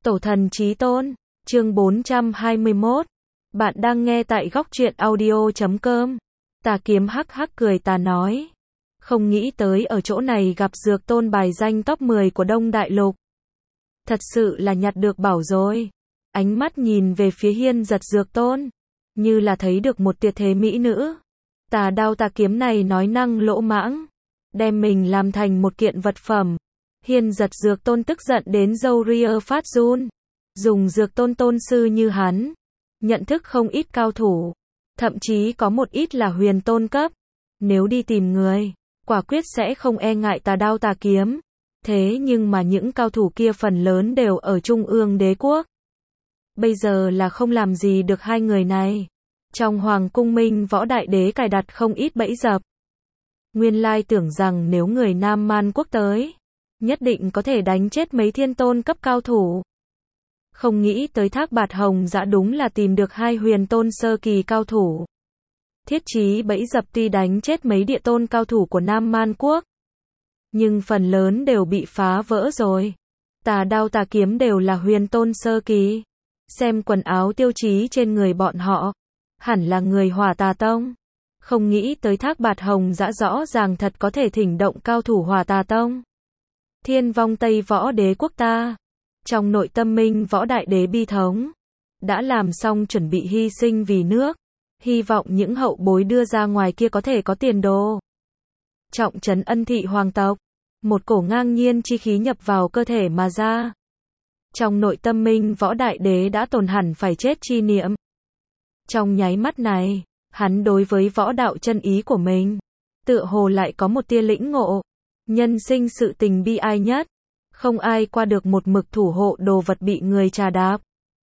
Tổ thần chí tôn, chương 421. Bạn đang nghe tại góc truyện audio.com. Tà kiếm hắc hắc cười tà nói. Không nghĩ tới ở chỗ này gặp Dược Tôn bài danh top 10 của Đông Đại Lục. Thật sự là nhặt được bảo rồi. Ánh mắt nhìn về phía Hiên Giật Dược Tôn, như là thấy được một tuyệt thế mỹ nữ. Tà đao tà kiếm này nói năng lỗ mãng, đem mình làm thành một kiện vật phẩm. Hiên Giật Dược Tôn tức giận đến râu ria phát run. Dùng Dược Tôn tôn sư như hắn, nhận thức không ít cao thủ, thậm chí có một ít là huyền tôn cấp. Nếu đi tìm người, quả quyết sẽ không e ngại tà đao tà kiếm. Thế nhưng mà những cao thủ kia phần lớn đều ở Trung ương đế quốc. Bây giờ là không làm gì được hai người này. Trong Hoàng cung Minh Võ Đại Đế cài đặt không ít bẫy dập. Nguyên lai tưởng rằng nếu người Nam Man quốc tới, nhất định có thể đánh chết mấy thiên tôn cấp cao thủ. Không nghĩ tới Thác Bạt Hồng Dã đúng là tìm được hai huyền tôn sơ kỳ cao thủ. Thiết trí bẫy dập tuy đánh chết mấy địa tôn cao thủ của Nam Man quốc, nhưng phần lớn đều bị phá vỡ rồi. Tà đao tà kiếm đều là huyền tôn sơ kỳ. Xem quần áo tiêu chí trên người bọn họ, hẳn là người Hỏa Tà Tông. Không nghĩ tới Thác Bạt Hồng Dã rõ ràng thật có thể thỉnh động cao thủ Hỏa Tà Tông. Thiên vong Tây Võ Đế quốc ta. Trong nội tâm Minh Võ Đại Đế bi thống, đã làm xong chuẩn bị hy sinh vì nước, hy vọng những hậu bối đưa ra ngoài kia có thể có tiền đồ. Trọng trấn Ân Thị hoàng tộc, một cổ ngang nhiên chi khí nhập vào cơ thể mà ra. Trong nội tâm Minh Võ Đại Đế đã tồn hẳn phải chết chi niệm. Trong nháy mắt này, hắn đối với võ đạo chân ý của mình, tựa hồ lại có một tia lĩnh ngộ. Nhân sinh sự tình bi ai nhất, không ai qua được một mực thủ hộ đồ vật bị người trà đạp.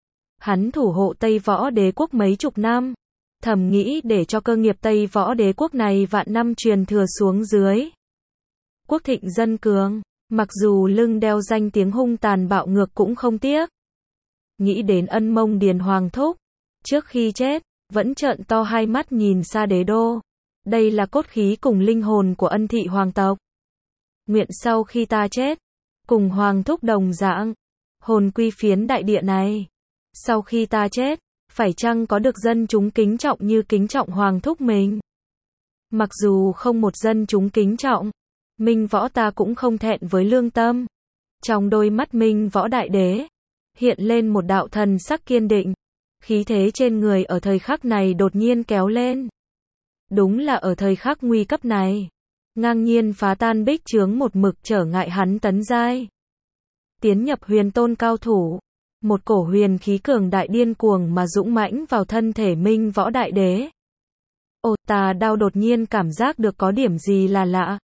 Hắn thủ hộ Tây Võ Đế quốc mấy chục năm, thầm nghĩ để cho cơ nghiệp Tây Võ Đế quốc này vạn năm truyền thừa xuống dưới. Quốc thịnh dân cường, mặc dù lưng đeo danh tiếng hung tàn bạo ngược cũng không tiếc. Nghĩ đến Ân Mông Điền Hoàng thúc, trước khi chết, vẫn trợn to hai mắt nhìn xa đế đô. Đây là cốt khí cùng linh hồn của Ân Thị hoàng tộc. Nguyện sau khi ta chết, cùng Hoàng thúc đồng dạng, hồn quy phiến đại địa này. Sau khi ta chết, phải chăng có được dân chúng kính trọng như kính trọng Hoàng thúc mình? Mặc dù không một dân chúng kính trọng, Minh Võ ta cũng không thẹn với lương tâm. Trong đôi mắt Minh Võ Đại Đế, hiện lên một đạo thần sắc kiên định. Khí thế trên người ở thời khắc này đột nhiên kéo lên. Đúng là ở thời khắc nguy cấp này, ngang nhiên phá tan bích chướng một mực trở ngại hắn tấn giai. Tiến nhập huyền tôn cao thủ, một cổ huyền khí cường đại điên cuồng mà dũng mãnh vào thân thể Minh Võ Đại Đế. Ồ, tà đao đột nhiên cảm giác được có điểm gì là lạ.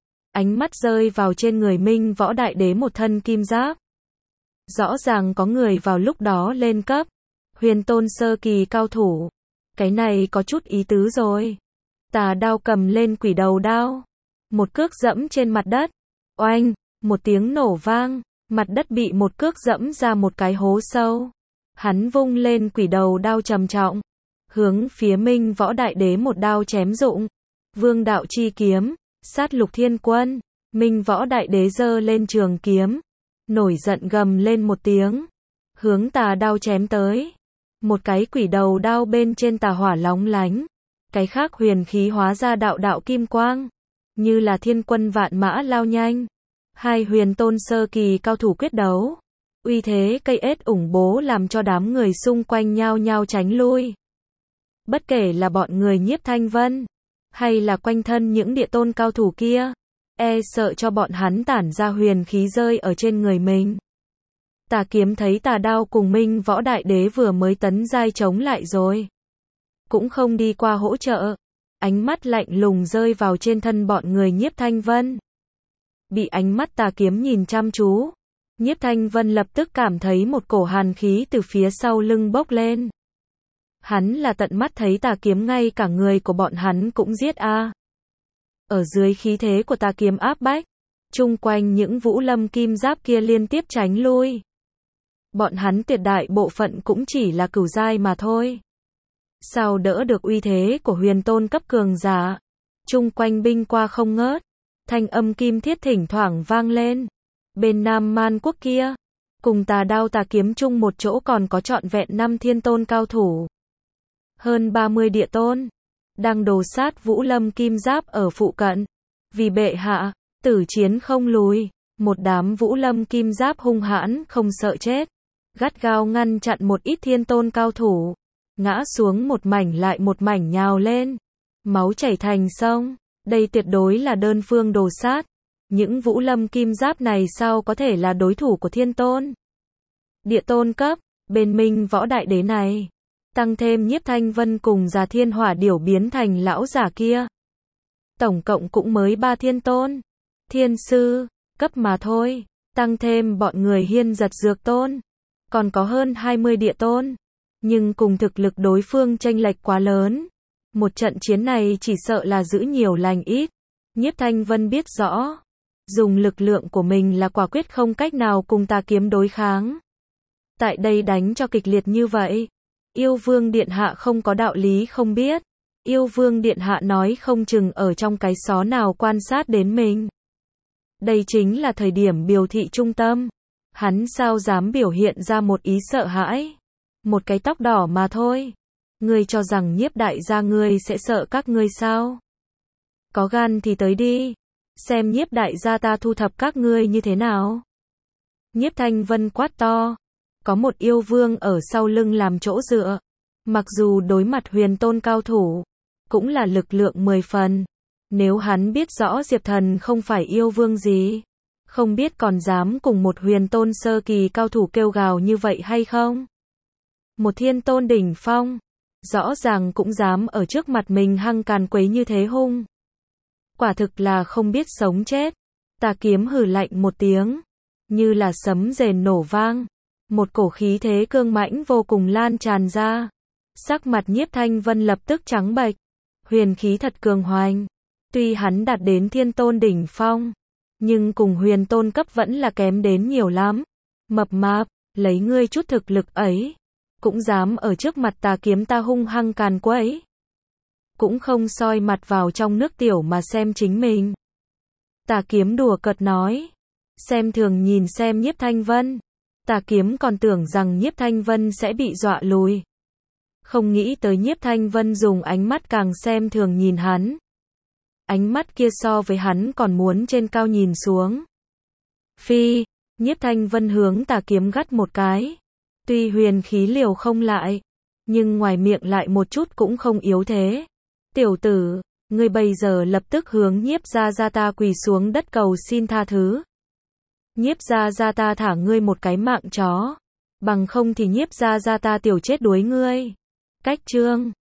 Ánh mắt rơi vào trên người Minh Võ Đại Đế một thân kim giáp. Rõ ràng có người vào lúc đó lên cấp huyền tôn sơ kỳ cao thủ. Cái này có chút ý tứ rồi. Tà đao cầm lên quỷ đầu đao, một cước dẫm trên mặt đất. Oanh, một tiếng nổ vang, mặt đất bị một cước dẫm ra một cái hố sâu. Hắn vung lên quỷ đầu đao trầm trọng, hướng phía Minh Võ Đại Đế một đao chém dụng. Vương đạo chi kiếm, sát lục thiên quân. Minh Võ Đại Đế giơ lên trường kiếm, nổi giận gầm lên một tiếng, hướng tà đao chém tới. Một cái quỷ đầu đao bên trên tà hỏa lóng lánh, cái khác huyền khí hóa ra đạo đạo kim quang, như là thiên quân vạn mã lao nhanh. Hai huyền tôn sơ kỳ cao thủ quyết đấu, uy thế cây ết ủng bố làm cho đám người xung quanh nhao nhao tránh lui. Bất kể là bọn người Nhiếp Thanh Vân, hay là quanh thân những địa tôn cao thủ kia, e sợ cho bọn hắn tản ra huyền khí rơi ở trên người mình. Tà kiếm thấy tà đao cùng Minh Võ Đại Đế vừa mới tấn giai chống lại rồi, cũng không đi qua hỗ trợ. Ánh mắt lạnh lùng rơi vào trên thân bọn người Nhiếp Thanh Vân. Bị ánh mắt tà kiếm nhìn chăm chú, Nhiếp Thanh Vân lập tức cảm thấy một cổ hàn khí từ phía sau lưng bốc lên. Hắn là tận mắt thấy tà kiếm ngay cả người của bọn hắn cũng giết a. Ở dưới khí thế của tà kiếm áp bách, chung quanh những vũ lâm kim giáp kia liên tiếp tránh lui. Bọn hắn tuyệt đại bộ phận cũng chỉ là cửu giai mà thôi. Sao đỡ được uy thế của huyền tôn cấp cường giả? Chung quanh binh qua không ngớt, thanh âm kim thiết thỉnh thoảng vang lên. Bên Nam Man quốc kia, Cùng tà đao tà kiếm chung một chỗ còn có trọn vẹn 5 thiên tôn cao thủ. Hơn 30 địa tôn. Đang đồ sát Vũ Lâm Kim Giáp ở phụ cận. Vì bệ hạ, tử chiến không lùi. Một đám Vũ Lâm Kim Giáp hung hãn không sợ chết. Gắt gao ngăn chặn một ít thiên tôn cao thủ. Ngã xuống một mảnh lại một mảnh nhào lên. Máu chảy thành sông. Đây tuyệt đối là đơn phương đồ sát. Những Vũ Lâm Kim Giáp này sao có thể là đối thủ của thiên tôn? Địa tôn cấp, bên Minh Võ Đại Đế này. Tăng thêm Nhiếp Thanh Vân cùng Già Thiên Hỏa Điểu biến thành lão giả kia. Tổng cộng cũng mới 3 thiên tôn. Thiên sư, cấp mà thôi. Tăng thêm bọn người Hiên Giật Dược Tôn. Còn có hơn 20 địa tôn. Nhưng cùng thực lực đối phương chênh lệch quá lớn. Một trận chiến này chỉ sợ là giữ nhiều lành ít. Nhiếp Thanh Vân biết rõ. Dùng lực lượng của mình là quả quyết không cách nào cùng tà kiếm đối kháng. Tại đây đánh cho kịch liệt như vậy. Yêu Vương Điện Hạ không có đạo lý không biết. Yêu Vương Điện Hạ nói không chừng ở trong cái xó nào quan sát đến mình. Đây chính là thời điểm biểu thị trung tâm. Hắn sao dám biểu hiện ra một ý sợ hãi. Một cái tóc đỏ mà thôi. Ngươi cho rằng Nhiếp đại gia ngươi sẽ sợ các ngươi sao? Có gan thì tới đi. Xem Nhiếp đại gia ta thu thập các ngươi như thế nào. Nhiếp Thanh Vân quát to. Có một yêu vương ở sau lưng làm chỗ dựa. Mặc dù đối mặt huyền tôn cao thủ, cũng là lực lượng 10 phần. Nếu hắn biết rõ Diệp Thần không phải yêu vương gì, không biết còn dám cùng một huyền tôn sơ kỳ cao thủ kêu gào như vậy hay không? Một thiên tôn đỉnh phong, rõ ràng cũng dám ở trước mặt mình hăng càn quấy như thế hung. Quả thực là không biết sống chết. Tà kiếm hừ lạnh một tiếng, như là sấm rền nổ vang. Một cổ khí thế cương mãnh vô cùng lan tràn ra. Sắc mặt Nhiếp Thanh Vân lập tức trắng bệch. Huyền khí thật cường hoành. Tuy hắn đạt đến thiên tôn đỉnh phong, nhưng cùng huyền tôn cấp vẫn là kém đến nhiều lắm. Mập mạp, lấy ngươi chút thực lực ấy, cũng dám ở trước mặt tà kiếm ta hung hăng càn quấy. Cũng không soi mặt vào trong nước tiểu mà xem chính mình. Tà kiếm đùa cợt nói. Xem thường nhìn xem Nhiếp Thanh Vân. Tà kiếm còn tưởng rằng Nhiếp Thanh Vân sẽ bị dọa lùi. Không nghĩ tới Nhiếp Thanh Vân dùng ánh mắt càng xem thường nhìn hắn. Ánh mắt kia so với hắn còn muốn trên cao nhìn xuống. Phi, Nhiếp Thanh Vân hướng tà kiếm gắt một cái. Tuy huyền khí liều không lại, nhưng ngoài miệng lại một chút cũng không yếu thế. Tiểu tử, ngươi bây giờ lập tức hướng Nhiếp gia gia ta quỳ xuống đất cầu xin tha thứ. Nhiếp gia gia ta thả ngươi một cái mạng chó. Bằng không thì Nhiếp gia gia ta tiểu chết đuối ngươi. Cách chương